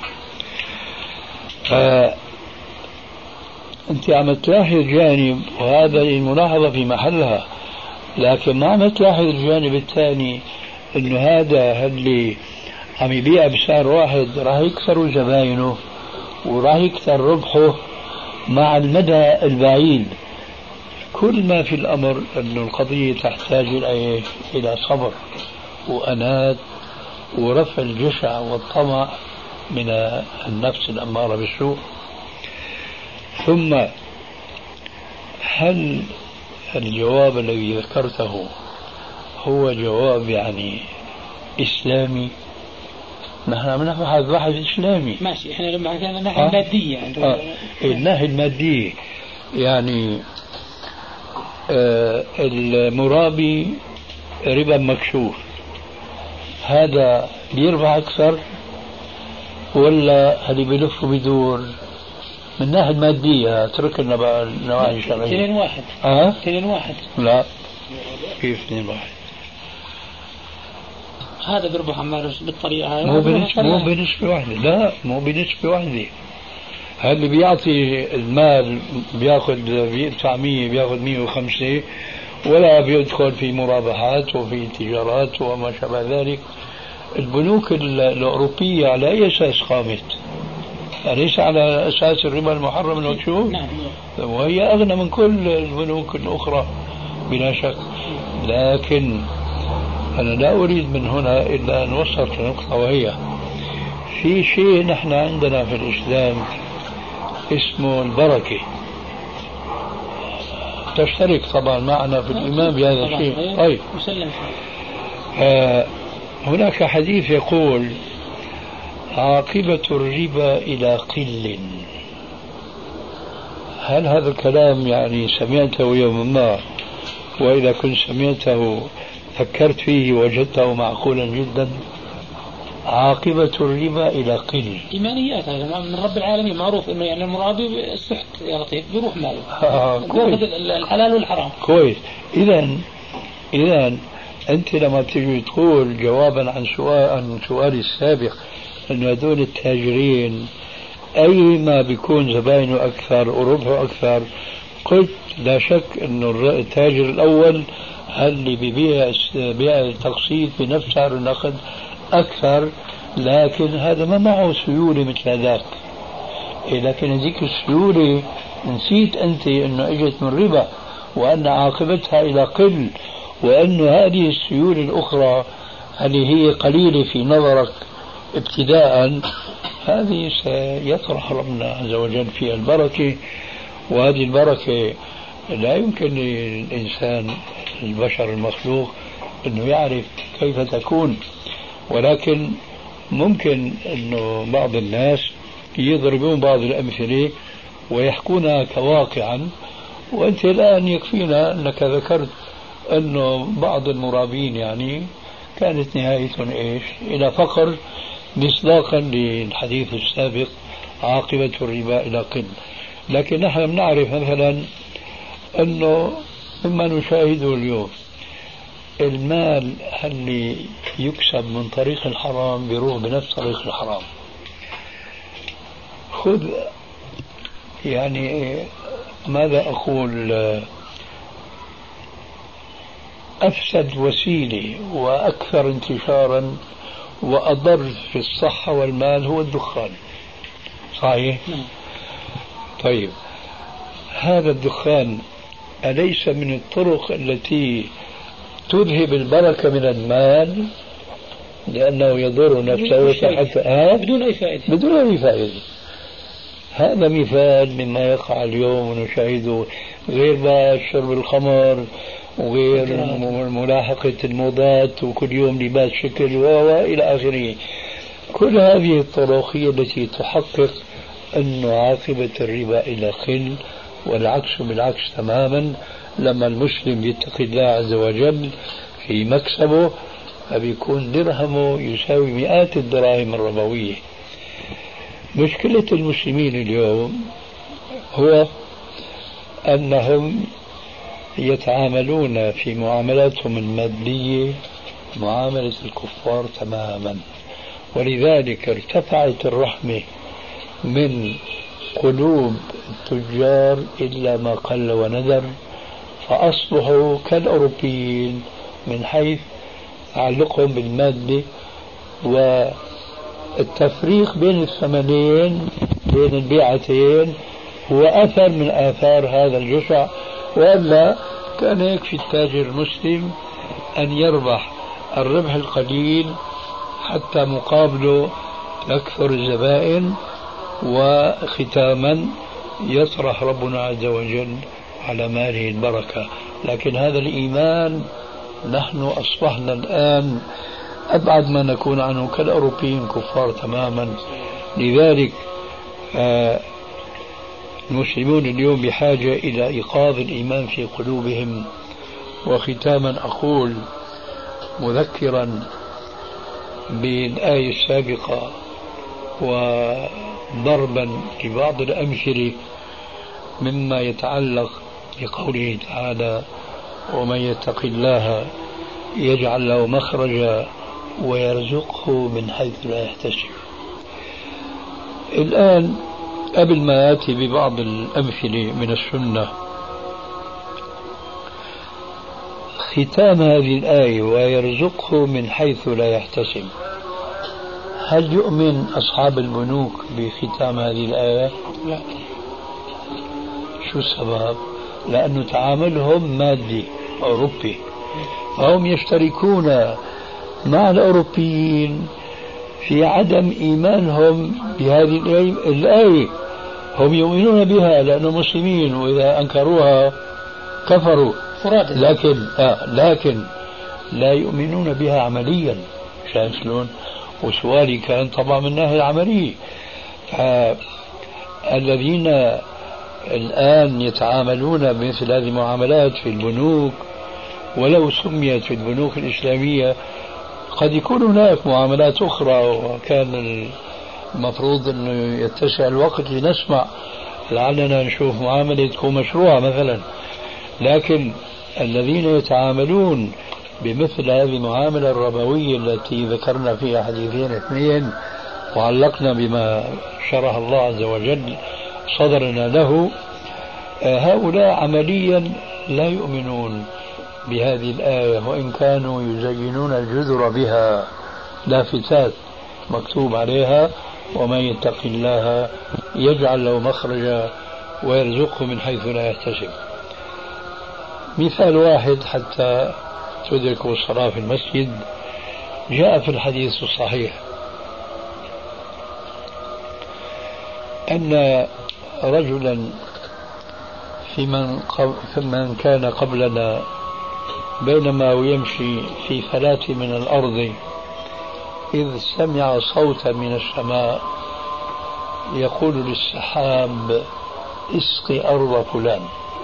S1: أنت عم تلاحظ جانب، وهذا الملاحظة في محلها، لكن ما عم تلاحظ الجانب الثاني إنه هذا اللي عم يبيع بسعر واحد راح يكثر زباينه وراح يكثر ربحه مع المدى البعيد. كل ما في الأمر أن القضية تحتاج إلى صبر وأنات ورفع الجشع والطمع من النفس الأمارة بالسوء. ثم هل الجواب الذي ذكرته هو جواب يعني إسلامي؟ نحن عم نبحث بحث إسلامي.
S2: ماشي، احنا لما كان الناحية المادية
S1: الناحية المادية يعني المرابي ربا مكشوف، هذا بيربح أكثر ولا اللي بيلف بدور؟ من الناحية المادية اتركنا بقى النواحي الشرعية.
S2: 2-1. 2-1.
S1: لا، كيف 2-1؟
S2: هذا بيربح عمار بالطريقة هاي.
S1: مو بنسبة واحدة. لا، مو بنسبة واحدة. اللي بيعطي المال بيدفع 100 بياخذ 105 ولا بيدخل في مرابحات وفي تجارات وما شابه ذلك. البنوك الأوروبية على أي أساس قامت؟ أليس على أساس الربا المحرم المكشوف؟
S2: نعم.
S1: وهي أغنى من كل البنوك الأخرى بلا شك. لكن أنا لا أريد من هنا إلا أن وصلت لنقطة، وهي في شيء نحن عندنا في الإسلام اسمه البركة. تشترك طبعا معنا في الإيمان بهذا الشيء. طيب هناك حديث يقول عاقبة الربا إلى قل. هل هذا الكلام يعني سمعته يوما ما، وإذا كنت سمعته فكرت فيه وجدته معقولا جدا؟ عاقبة الربا إلى قل.
S2: إيمانيات هذا من رب العالمين، معروف إنه يعني المرابي السحت يا لطيف بيروح ماله.
S1: كويس.
S2: الحلال والحرام.
S1: كويس. إذا أنت لما تيجي تقول جوابا عن سؤالي السابق أن هذول التاجرين أيما بيكون زباينه أكثر وربحه أكثر، قلت لا شك أن التاجر الأول اللي بيبيع التقسيط بنفس سعر النقد أكثر، لكن هذا ما معه سيولة مثل ذاك. لكن هذيك السيولة نسيت أنت أنه أجت من ربا، وأن عاقبتها إلى قل، وأن هذه السيولة الأخرى اللي هي قليلة في نظرك ابتداء، هذه سيطرح ربنا عز وجل فيها البركة. وهذه البركة لا يمكن للإنسان البشر المخلوق أنه يعرف كيف تكون، ولكن ممكن أنه بعض الناس يضربون بعض الأمثلة ويحكونها كواقعا. وأنت الآن يكفينا أنك ذكرت أنه بعض المرابين يعني كانت نهايتهم إيش؟ إلى فقر، مصداقا للحديث السابق عاقبة الربا إلى قل. لكن نحن بنعرف مثلا أنه مما نشاهده اليوم المال اللي يكسب من طريق الحرام بيروح بنفس طريق الحرام. خذ يعني ماذا أقول، أفسد وسيلة وأكثر انتشارا وأضر في الصحة والمال هو الدخان، صحيح؟ طيب هذا الدخان أليس من الطرق التي تذهب البركة من المال لأنه يضر نفسه وصحته
S2: بدون أي فائدة؟
S1: بدون أي فائدة. هذا مثال مما يقع اليوم ونشاهده، غير بقى شرب الخمر وغير ملاحقة الموضات وكل يوم لباس شكل وإلى آخره. كل هذه الطرق هي التي تحقق أن عاقبة الربا إلى خل، والعكس بالعكس تماما. لما المسلم يتقي الله عز وجل في مكسبه فبيكون درهمه يساوي مئات الدراهم الربوية. مشكلة المسلمين اليوم هو أنهم يتعاملون في معاملاتهم المادية معاملة الكفار تماما، ولذلك ارتفعت الرحمة من قلوب التجار إلا ما قل وندر، فأصبحوا كالأوروبيين من حيث تعلقهم بالمادة، والتفريق بين الثمنين بين البيعتين هو أثر من آثار هذا الجشع. وإلا كان يكفي التاجر المسلم أن يربح الربح القليل حتى مقابله تكثر الزبائن، وختاما يطرح ربنا عز وجل على ماله البركة. لكن هذا الإيمان نحن أصبحنا الآن أبعد ما نكون عنه كالأوروبيين كفار تماما. لذلك المسلمون اليوم بحاجة إلى إيقاظ الإيمان في قلوبهم. وختاما أقول مذكرا بالآية السابقة وضربا لبعض الأمثلة مما يتعلق بقوله تعالى: ومن يتق الله يجعل له مخرجا ويرزقه من حيث لا يحتسب. الآن قبل ما يأتي ببعض الأمثلة من السنة، ختام هذه الآية ويرزقه من حيث لا يحتسب، هل يؤمن أصحاب البنوك بختام هذه الآية؟ لا. شو السبب؟ لأنه تعاملهم مادي أوروبي، فهم يشتركون مع الأوروبيين في عدم إيمانهم بهذه الآية. هم يؤمنون بها لأنهم مسلمين، وإذا أنكروها كفروا، لكن لا يؤمنون بها عمليا. شلون؟ وسؤالي كان طبعا من الناحية العملية. الذين الآن يتعاملون بمثل هذه المعاملات في البنوك، ولو سميت في البنوك الإسلامية، قد يكون هناك معاملات أخرى، وكان المفروض أنه يتسع الوقت لنسمع لعلنا نشوف معاملة تكون مشروعة مثلا. لكن الذين يتعاملون بمثل هذه المعاملة الربوية التي ذكرنا فيها حديثين اثنين وعلقنا بما شرح الله عز وجل صدرنا له، هؤلاء عمليا لا يؤمنون بهذه الآية، وإن كانوا يزينون الجذر بها لافتات مكتوب عليها: ومن يتق الله يجعل له مخرجا ويرزقه من حيث لا يحتسب. مثال واحد حتى تدركوا الصلاة في المسجد. جاء في الحديث الصحيح أن رجلا في من كان قبلنا بينما يمشي في فلاة من الأرض إذ سمع صوتا من السماء يقول للسحاب: اسقي أرض فلان.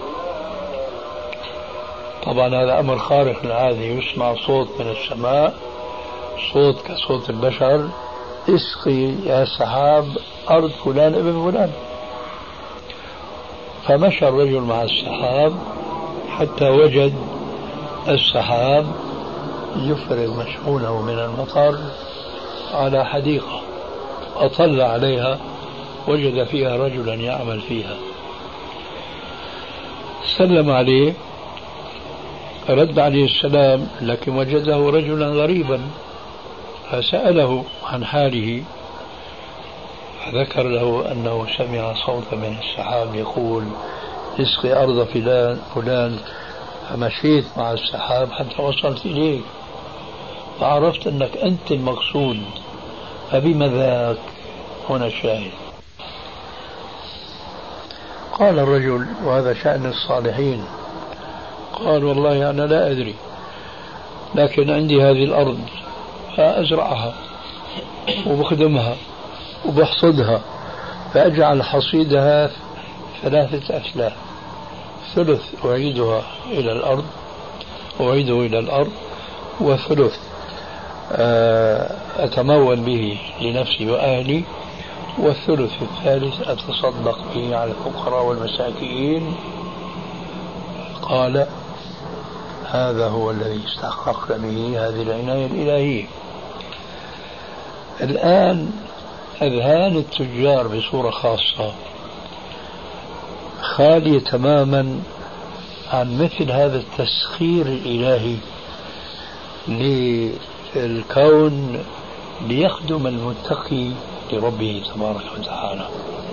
S1: طبعا هذا أمر خارق للعادة، يسمع صوت من السماء، صوت كصوت البشر: اسقي يا سحاب أرض فلان ابن فلان. فمشى الرجل مع السحاب حتى وجد السحاب يفرغ مشحونه من المطر على حديقة، أطل عليها وجد فيها رجلا يعمل فيها، سلم عليه، رد عليه السلام، لكن وجده رجلا غريبا فسأله عن حاله، فذكر له أنه سمع صوتا من السحاب يقول اسقي أرض فلان، فمشيت مع السحاب حتى وصلت إليك فعرفت أنك أنت المقصود، فبما ذاك؟ هنا الشاهد. قال الرجل وهذا شأن الصالحين، قال والله أنا لا أدري، لكن عندي هذه الأرض فأزرعها وبخدمها وبحصدها، فأجعل حصيدها 3 أسلاف، ثلث أعيده إلى الأرض وثلث أتمول به لنفسي وأهلي، والثلث الثالث أتصدق به على الفقراء والمساكين. قال هذا هو الذي استحققت به هذه العناية الإلهية. الآن أذهان التجار بصورة خاصة خالية تماما عن مثل هذا التسخير الإلهي للكون ليخدم المتقي لربه تبارك وتعالى.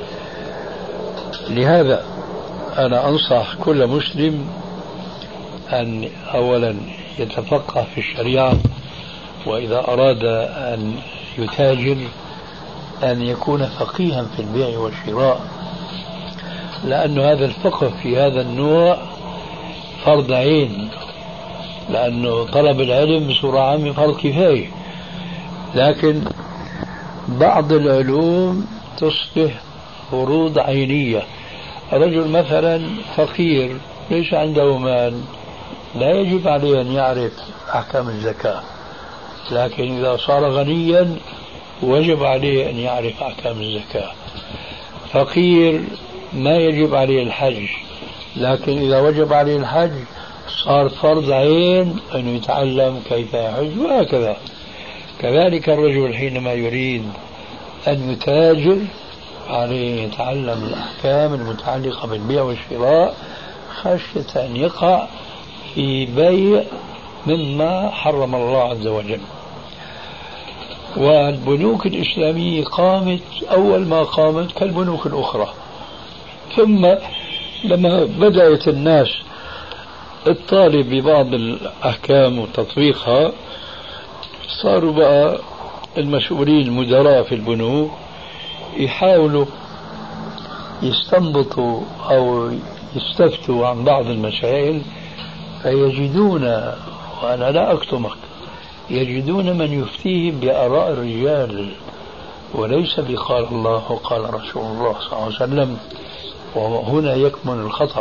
S1: لهذا أنا أنصح كل مسلم أن أولا يتفقه في الشريعة، وإذا أراد أن يتاجر أن يكون فقيها في البيع والشراء، لأن هذا الفقه في هذا النوع فرض عين، لأنه طلب العلم بصورة عامة فرض كفاية، لكن بعض العلوم تصبح فروض عينية. رجل مثلا فقير ليس عنده مال لا يجب عليه أن يعرف أحكام الزكاة، لكن إذا صار غنيا وجب عليه أن يعرف أحكام الزكاة. فقير ما يجب عليه الحج، لكن إذا وجب عليه الحج صار فرض عين أن يتعلم كيف يحج، وهكذا. كذلك الرجل حينما يريد أن يتاجر عليه يتعلم الأحكام المتعلقة بالبيع والشراء خشية أن يقع في بيع مما حرم الله عز وجل. والبنوك الإسلامية قامت أول ما قامت كالبنوك الأخرى، ثم لما بدأت الناس الطالب ببعض الأحكام وتطبيقها صاروا بقى المسؤولين المدراء في البنوك يحاولوا يستنبطوا أو يستفتوا عن بعض المسائل، فيجدون، وأنا لا أكتمك، يجدون من يفتيهم بآراء الرجال وليس بقال الله وقال رسول الله صلى الله عليه وسلم، وهنا يكمن الخطأ.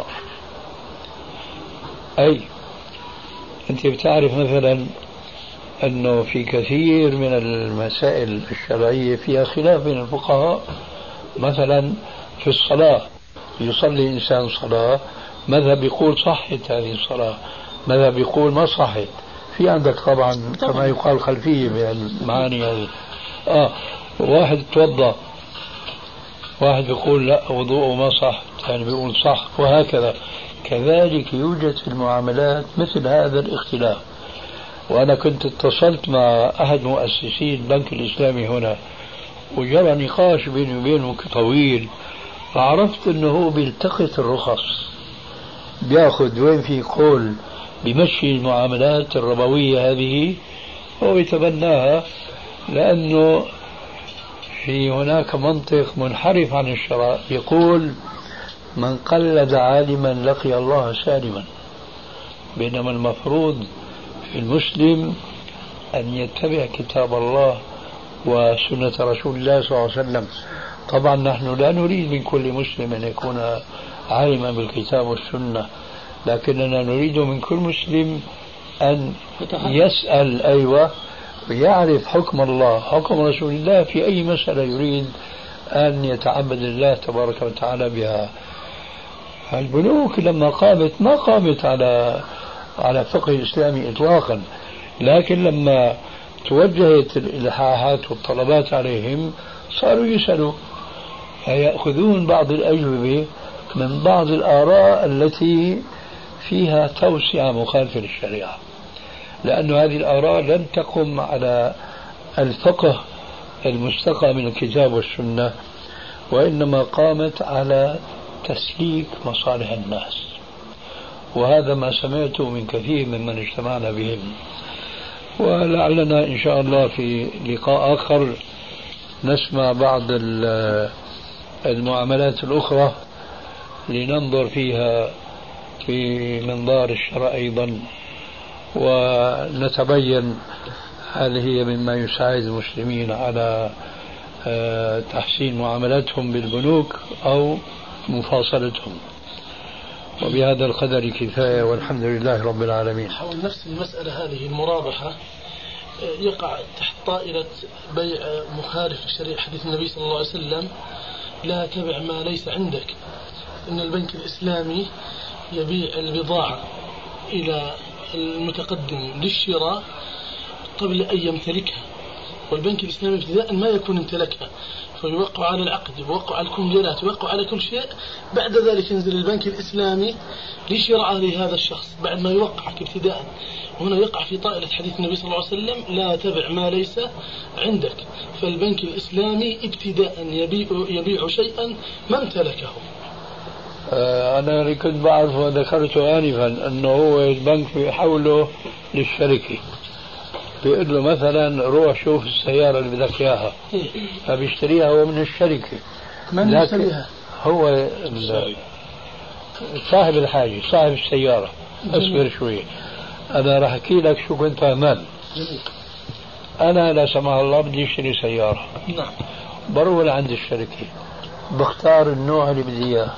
S1: أي أنت بتعرف مثلا أنه في كثير من المسائل الشرعية فيها خلاف بين الفقهاء، مثلا في الصلاة يصلي إنسان صلاة، مذهب يقول صحت هذه الصلاة، مذهب يقول ما صحت. في عندك طبعا كما يقال خلفية بالمعاني هذه. واحد توضأ، واحد يقول لا وضوءه ما صح، يعني بيقول صح، وهكذا. كذلك يوجد في المعاملات مثل هذا الاختلاف. وأنا كنت اتصلت مع أحد مؤسسين البنك الإسلامي هنا، وجرى نقاش بيني وبينه طويل، فعرفت أنه هو بيلتقط الرخص، بياخذ وين في قول بمشي المعاملات الربوية هذه هو يتبناها، لأنه في هناك منطق منحرف عن الشرع يقول من قلد عالما لقي الله سالما، بينما المفروض في المسلم أن يتبع كتاب الله وسنة رسول الله صلى الله عليه وسلم. طبعا نحن لا نريد من كل مسلم أن يكون عالما بالكتاب والسنة، لكننا نريد من كل مسلم أن يسأل ويعرف حكم الله حكم رسول الله في أي مسألة يريد أن يتعبد الله تبارك وتعالى بها. البنوك لما قامت ما قامت على فقه إسلامي إطلاقا، لكن لما توجهت الإلحاحات والطلبات عليهم صاروا يسألوا، فيأخذون بعض الأجوبة من بعض الآراء التي فيها توسعة مخالفة للشريعة، لأن هذه الآراء لم تقم على الفقه المستقى من الكتاب والسنة، وإنما قامت على تسليك مصالح الناس، وهذا ما سمعته من كثير ممن اجتمعنا بهم. ولعلنا إن شاء الله في لقاء آخر نسمع بعض المعاملات الأخرى لننظر فيها في منظار الشرع أيضا، ونتبين هل هي مما يساعد المسلمين على تحسين معاملاتهم بالبنوك أو مفاصلتهم. وبهذا القدر كفاية، والحمد لله رب العالمين.
S4: حول نفس المسألة هذه المرابحة يقع تحت طائلة بيع مخالف لشريعة حديث النبي صلى الله عليه وسلم: لا تبع ما ليس عندك. إن البنك الإسلامي يبيع البضاعة إلى المتقدم للشراء قبل أن يمتلكها، والبنك الإسلامي ابتداء ما يكون امتلكها، فيوقع على العقد، يوقع على الكمبيالات، يوقع على كل شيء. بعد ذلك ينزل البنك الإسلامي لشراء لهذا الشخص بعد ما يوقعك ابتداء. هنا يقع في طائلة حديث النبي صلى الله عليه وسلم: لا تبع ما ليس عندك. فالبنك الإسلامي ابتداء يبيع شيئا ما امتلكه.
S1: أنا اللي كنت بعرف وذكرته آنفا أنه هو البنك بيحوله للشركة، بيقول له مثلا روح شوف السيارة اللي بدك إياها، فبيشتريها هو من الشركة.
S4: من يشتريها؟
S1: هو صاحب الحاجة، صاحب السيارة. اصبر شوي، أنا راح أحكي لك شو كنت فهمان. أنا لا سمح الله بدي أشتري سيارة،
S4: نعم،
S1: بروح لعند الشركة، بختار النوع اللي بدي إياه،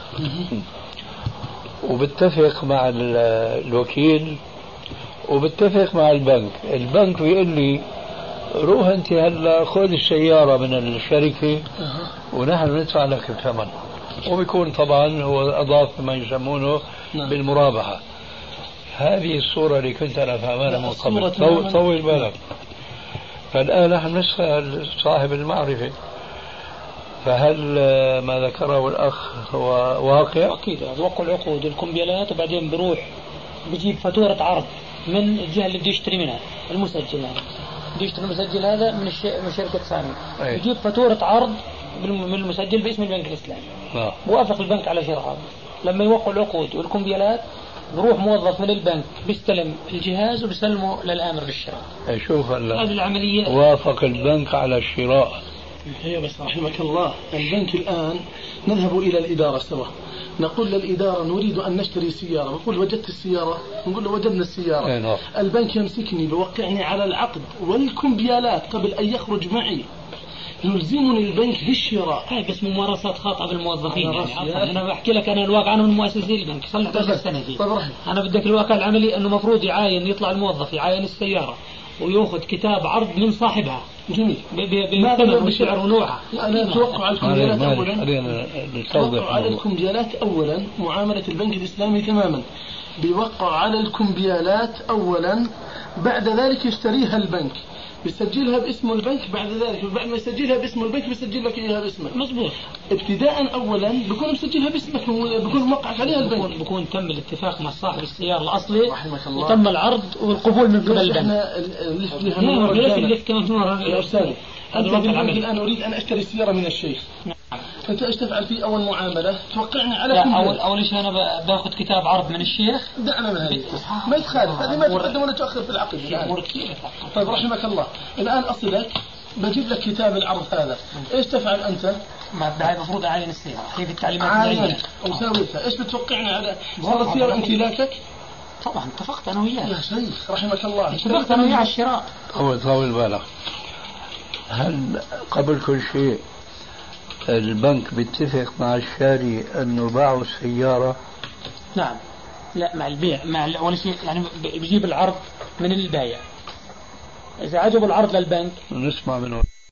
S1: وبتفق مع الوكيل وبتفق مع البنك. البنك بيقول لي روح أنت هلا خذ السيارة من الشركة ونحن ندفع لك الثمن، وبيكون طبعا هو أضاف ما يسمونه بالمرابحة. هذه الصورة اللي كنت أنا فهمانها من قبل. طول بالك. فالآن نحن نسأل صاحب المعرفة، فهل ما ذكره الأخ هو واقع؟
S2: أكيد. وقع العقود الكمبيالات، وبعدين بروح بجيب فاتورة عرض من الجهة اللي بده يشتري منها، المسجل هذا بده يشتري المسجل هذا من شركة ثانية، بجيب فاتورة عرض من المسجل باسم البنك الإسلامي، وافق البنك على شراء. لما يوقع العقود والكمبيالات بروح موظف من البنك بيستلم الجهاز وبيسلمه للآمر بالشراء.
S1: شوف
S2: هذه العملية.
S1: وافق البنك على الشراء.
S4: هي بس رحمك الله، البنك الآن نذهب إلى الإدارة سوا، نقول للإدارة نريد أن نشتري سيارة، نقول وجدت السيارة، نقول له وجدنا السيارة. البنك يمسكني بوقعني على العقد والكمبيالات قبل أن يخرج معي، يلزمني البنك بالشراء.
S2: هاي بس ممارسات خاطئة بالموظفين. أنا بحكي لك أنا الواقع، أنا من مؤسسي البنك صار لي 11 سنة فيه. أنا بدك الواقع العملي أنه مفروض يعاين، يطلع الموظف يعاين السيارة ويأخذ كتاب عرض من صاحبها.
S4: جميل.
S2: بالثمن والسعر ونوعها.
S4: أنا أتوقع على الكمبيالات أولا. أتوقع على الكمبيالات أولا معاملة البنك الإسلامي تماما، بيوقع على الكمبيالات أولا، بعد ذلك يشتريها البنك، بيسجلها باسم البنك، بعد ذلك بعد ما يسجلها باسم البنك بيسجل لك اياها باسمك.
S2: مزبوط.
S4: ابتداء اولا بيكون مسجلها باسمك، بيكون موقعك عليها البنك،
S2: بيكون تم الاتفاق مع صاحب السيارة الاصلي وتم العرض والقبول من قبل البنك.
S4: احنا اللي
S2: كمان
S4: يا استاذ، انت بالبنك الان اريد ان اشتري السيارة من الشيخ، فانت ايش تفعل في اول معامله؟ توقعني على
S2: اول شيء انا باخذ كتاب عرض من الشيخ.
S4: دعنا من هذه ما يتخالف، هذه ما تقدم ولا تؤخر في العقد. طيب رحمك الله، الان اصلك بجيب لك كتاب العرض هذا، ايش تفعل انت؟
S2: ما بدها المفروض اعاين السياره، كيف التعليمات
S4: عاين وساويتها، ايش بتوقعني على صار السياره امتلاكك؟
S2: طبعا اتفقت انا وياه
S4: يا شيخ رحمك الله،
S2: اتفقت انا وياه على الشراء.
S1: طول بالك، هل قبل كل شيء البنك بيتفق مع الشاري انه باعوا السيارة؟
S2: نعم. لا، مع البيع، مع اول شيء يعني بيجيب العرض من البايع، اذا عجب العرض للبنك
S1: نسمع منه.